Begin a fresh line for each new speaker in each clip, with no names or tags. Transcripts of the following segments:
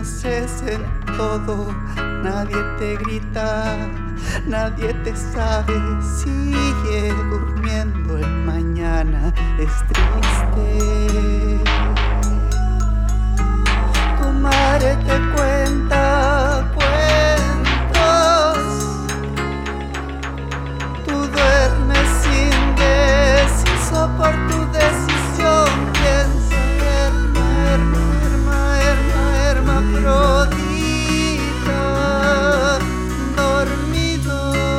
conoces el todo, nadie te grita, nadie te sabe. Sigue durmiendo, el mañana es triste. Tu madre te cuenta cuentos, tú duermes indeciso por tu decisión. Piensa, herma, prodita, dormido.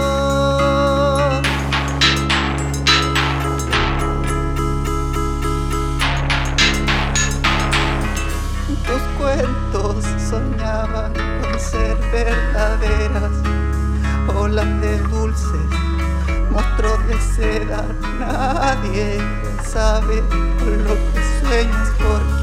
Tus cuentos soñaban con ser verdaderas, olas de dulces, monstruos de seda. Nadie sabe lo que sueñas, porque